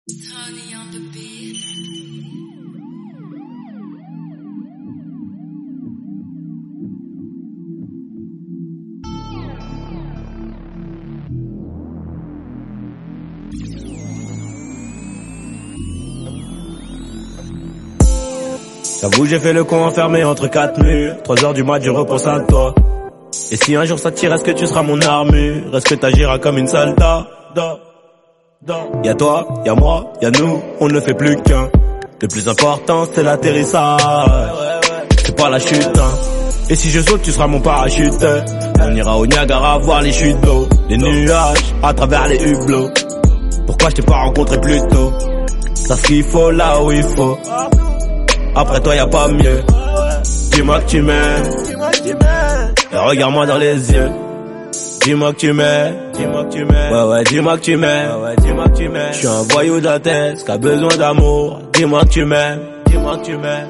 Tony on the beat. J'avoue j'ai fait le con enfermé entre quatre murs. 3 heures du mat je repense à toi. Et si un jour ça tire, est-ce que tu seras mon armure? Est-ce que t'agiras comme une salta? Y'a toi, y'a moi, y'a nous, on ne fait plus qu'un. Le plus important c'est l'atterrissage, c'est pas la chute hein. Et si je saute tu seras mon parachute. On ira au Niagara voir les chutes d'eau, les nuages à travers les hublots. Pourquoi je t'ai pas rencontré plus tôt? T'as ce qu'il faut là où il faut. Après toi y'a pas mieux. Dis-moi que tu m'aimes, et regarde-moi dans les yeux. Dis-moi que tu m'aimes, ouais dis-moi que tu m'aimes, Je suis un voyou de la tête qui a besoin d'amour. Dis-moi que tu m'aimes, dis-moi que tu m'aimes,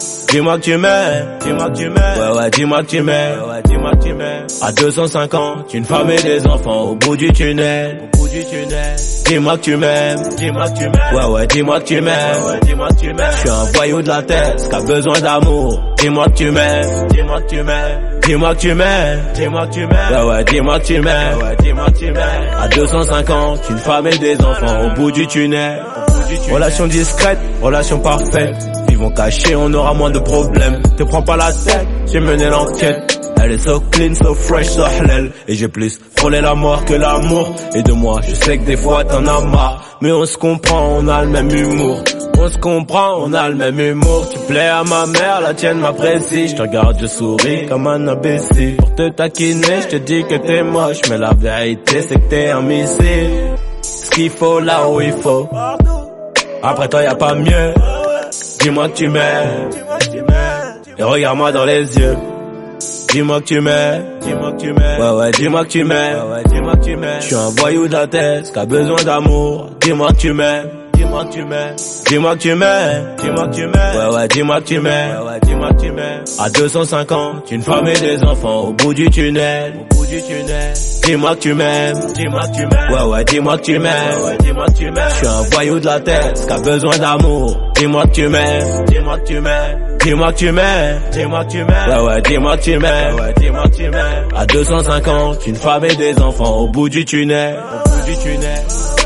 ouais dis-moi que tu m'aimes, À 250, une femme et des enfants au bout du tunnel. Dis-moi que tu m'aimes, ouais dis-moi que tu m'aimes, Je suis un voyou de la tête qui a besoin d'amour. Dis-moi que tu m'aimes, dis-moi que tu m'aimes, ouais dis-moi que tu m'aimes, À 250, une femme et des enfants au bout du tunnel. Relation discrète, relation parfaite. Vivons cachés, on aura moins de problèmes. Te prends pas la tête, j'ai mené l'enquête. Elle est so clean, so fresh, so halal. Et j'ai plus frôlé la mort que l'amour. Et de moi, je sais que des fois t'en as marre. Mais on se comprend, on a le même humour. On se comprend, on a le même humour. Tu plais à ma mère, la tienne m'apprécie. Je te regarde, je souris comme un imbécile. Pour te taquiner, je te dis que t'es moche. Mais la vérité, c'est que t'es un missile. Ce qu'il faut là où il faut. Après toi, y'a pas mieux. Dis-moi que tu m'aimes, et regarde-moi dans les yeux. Dis-moi que tu m'aimes, ouais dis-moi que tu m'aimes, Je suis un voyou de la tête qui a besoin d'amour. Dis-moi que tu m'aimes, dis-moi que tu m'aimes, ouais dis-moi que tu m'aimes, À 250, une femme et des enfants au bout du tunnel. Dis-moi que tu m'aimes, ouais dis-moi que tu m'aimes, Je suis un voyou de la tête qui a besoin d'amour. Dis-moi que tu m'aimes, ouais dis-moi que tu m'aimes, À 250, une femme et des enfants au bout du tunnel.